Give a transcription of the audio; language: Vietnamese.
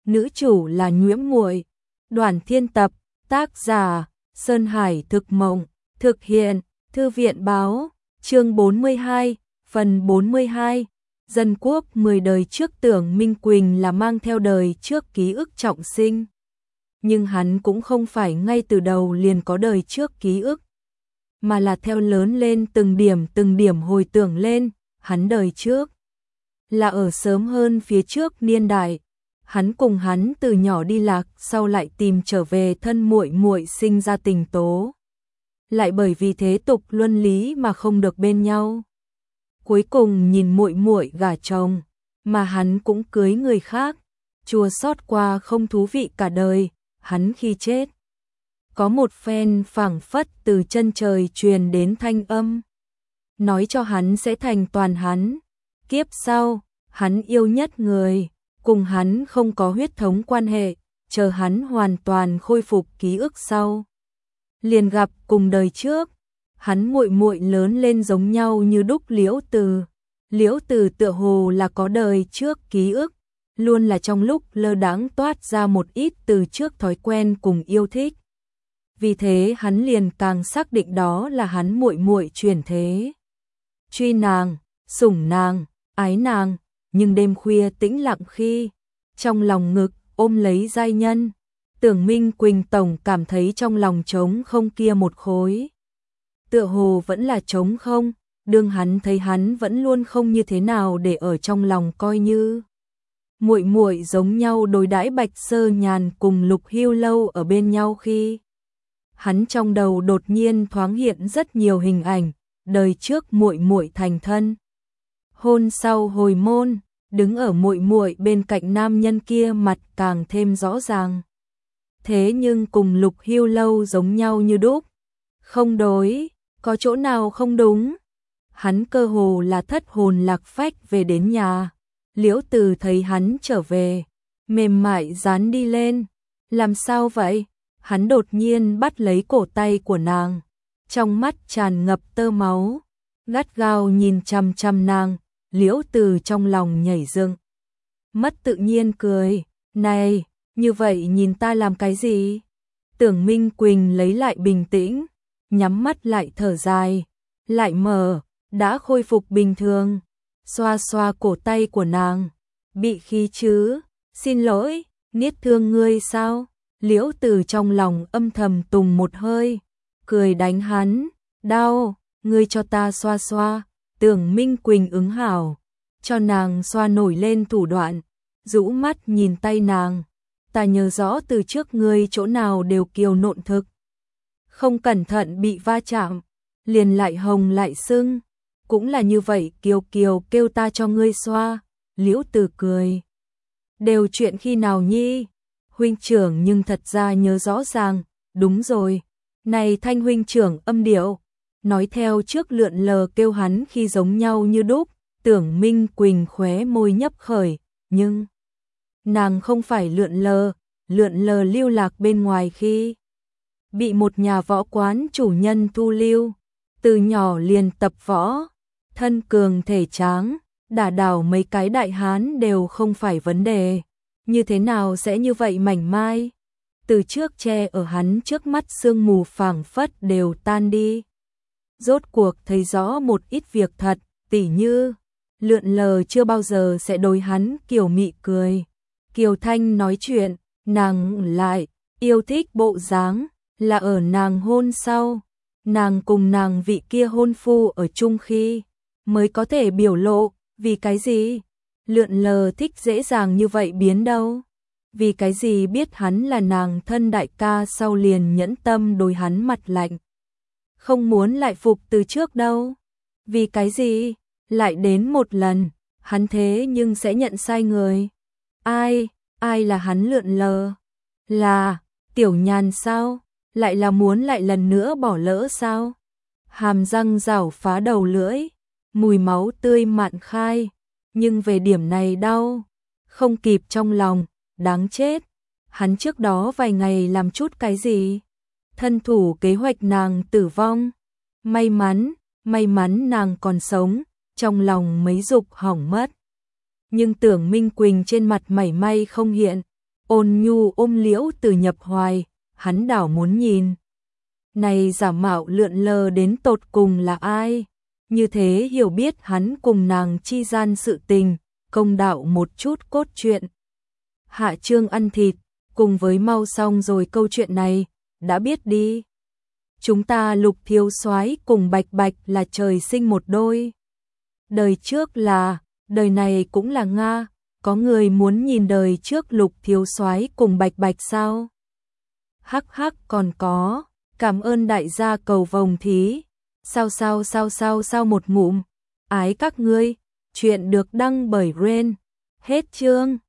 nữ chủ là Nhuễm Muội. Đoàn Thiên Tập, tác giả Sơn Hải Thực Mộng, thực hiện Thư viện Báo, chương 42, phần 42. Dân quốc 10 đời trước tưởng Minh Quỳnh là mang theo đời trước ký ức trọng sinh. Nhưng hắn cũng không phải ngay từ đầu liền có đời trước ký ức, mà là theo lớn lên từng điểm hồi tưởng lên, hắn đời trước là ở sớm hơn phía trước niên đại. Hắn cùng hắn từ nhỏ đi lạc, sau lại tìm trở về thân muội muội sinh ra tình tố. Lại bởi vì thế tục luân lý mà không được bên nhau. Cuối cùng nhìn muội muội gả chồng, mà hắn cũng cưới người khác, chua xót qua không thú vị cả đời. Hắn khi chết, có một phen phảng phất từ chân trời truyền đến thanh âm, nói cho hắn sẽ thành toàn hắn. Kiếp sau, hắn yêu nhất người, cùng hắn không có huyết thống quan hệ, chờ hắn hoàn toàn khôi phục ký ức sau, liền gặp cùng đời trước, hắn muội muội lớn lên giống nhau như đúc Liễu Từ. Liễu Từ tựa hồ là có đời trước ký ức, luôn là trong lúc lơ đãng toát ra một ít từ trước thói quen cùng yêu thích. Vì thế hắn liền càng xác định đó là hắn muội muội chuyển thế. Truy nàng, sủng nàng, ái nàng, nhưng đêm khuya tĩnh lặng khi, trong lòng ngực ôm lấy giai nhân, tưởng Minh Quỳnh tổng cảm thấy trong lòng trống không kia một khối. Tựa hồ vẫn là trống không, đương hắn thấy hắn vẫn luôn không như thế nào để ở trong lòng coi như muội muội giống nhau đối đãi Bạch Sơ Nhàn cùng Lục Hưu Lâu ở bên nhau khi, hắn trong đầu đột nhiên thoáng hiện rất nhiều hình ảnh, đời trước muội muội thành thân, hôn sau hồi môn, đứng ở muội muội bên cạnh nam nhân kia mặt càng thêm rõ ràng. Thế nhưng cùng Lục Hưu Lâu giống nhau như đúc, không đối, có chỗ nào không đúng. Hắn cơ hồ là thất hồn lạc phách về đến nhà. Liễu Từ thấy hắn trở về, mềm mại dán đi lên. Làm sao vậy? Hắn đột nhiên bắt lấy cổ tay của nàng, trong mắt tràn ngập tơ máu, gắt gao nhìn chằm chằm nàng. Liễu Từ trong lòng nhảy dựng, mất tự nhiên cười, này, như vậy nhìn ta làm cái gì? Tưởng Minh Quỳnh lấy lại bình tĩnh, nhắm mắt lại thở dài, lại mở, đã khôi phục bình thường, xoa xoa cổ tay của nàng, bị khí chứ, xin lỗi, niết thương ngươi sao? Liễu Từ trong lòng âm thầm tùng một hơi, cười đánh hắn, đau, ngươi cho ta xoa xoa. Tưởng Minh Quỳnh ứng hảo, cho nàng xoa nổi lên thủ đoạn, rũ mắt nhìn tay nàng, ta nhớ rõ từ trước ngươi chỗ nào đều kiều nộn thực, không cẩn thận bị va chạm, liền lại hồng lại sưng, cũng là như vậy kiều kiều kêu ta cho ngươi xoa. Liễu Từ cười, đều chuyện khi nào nhi? Huynh trưởng nhưng thật ra nhớ rõ ràng, đúng rồi, này Thanh huynh trưởng âm điệu. Nói theo trước lượn lờ kêu hắn khi giống nhau như đúc. Tưởng Minh Quỳnh khóe môi nhấp khởi, nhưng nàng không phải lượn lờ lưu lạc bên ngoài khi bị một nhà võ quán chủ nhân thu lưu, từ nhỏ liền tập võ, thân cường thể tráng, đả đảo mấy cái đại hán đều không phải vấn đề, như thế nào sẽ như vậy mảnh mai? Từ trước che ở hắn trước mắt sương mù phảng phất đều tan đi. Rốt cuộc thấy rõ một ít việc thật, tỉ như lượn lờ chưa bao giờ sẽ đối hắn kiều mị cười. Kiều Thanh nói chuyện, nàng lại yêu thích bộ dáng, là ở nàng hôn sau, nàng cùng nàng vị kia hôn phu ở chung khi mới có thể biểu lộ. Vì cái gì? Lượn lờ thích dễ dàng như vậy biến đâu? Vì cái gì biết hắn là nàng thân đại ca sau liền nhẫn tâm đối hắn mặt lạnh, không muốn lại phục từ trước đâu? Vì cái gì? Lại đến một lần, hắn thế nhưng sẽ nhận sai người. Ai là hắn lượn lờ? Là Tiểu Nhàn sao? Lại là muốn lại lần nữa bỏ lỡ sao? Hàm răng rảo phá đầu lưỡi, mùi máu tươi mạn khai, nhưng về điểm này đau không kịp trong lòng, đáng chết. Hắn trước đó vài ngày làm chút cái gì? Thân thủ kế hoạch nàng tử vong. May mắn nàng còn sống, trong lòng mấy dục hỏng mất. Nhưng Tưởng Minh Quỳnh trên mặt mảy may không hiện, Ôn nhu ôm Liễu Từ Nhập hoài, hắn đảo muốn nhìn. Này giả mạo lượn lờ đến tột cùng là ai? Như thế hiểu biết hắn cùng nàng chi gian sự tình, công đạo một chút cốt truyện. Hạ Trương ăn thịt, cùng với mau xong rồi câu chuyện này, đã biết đi. Chúng ta Lục thiếu soái cùng Bạch Bạch là trời sinh một đôi. Đời trước là, đời này cũng là Nga, có người muốn nhìn đời trước Lục thiếu soái cùng Bạch Bạch sao? Hắc hắc còn có, cảm ơn đại gia cầu vồng thí. Sao một ngụm, ái các ngươi, chuyện được đăng bởi Ren. Hết chương.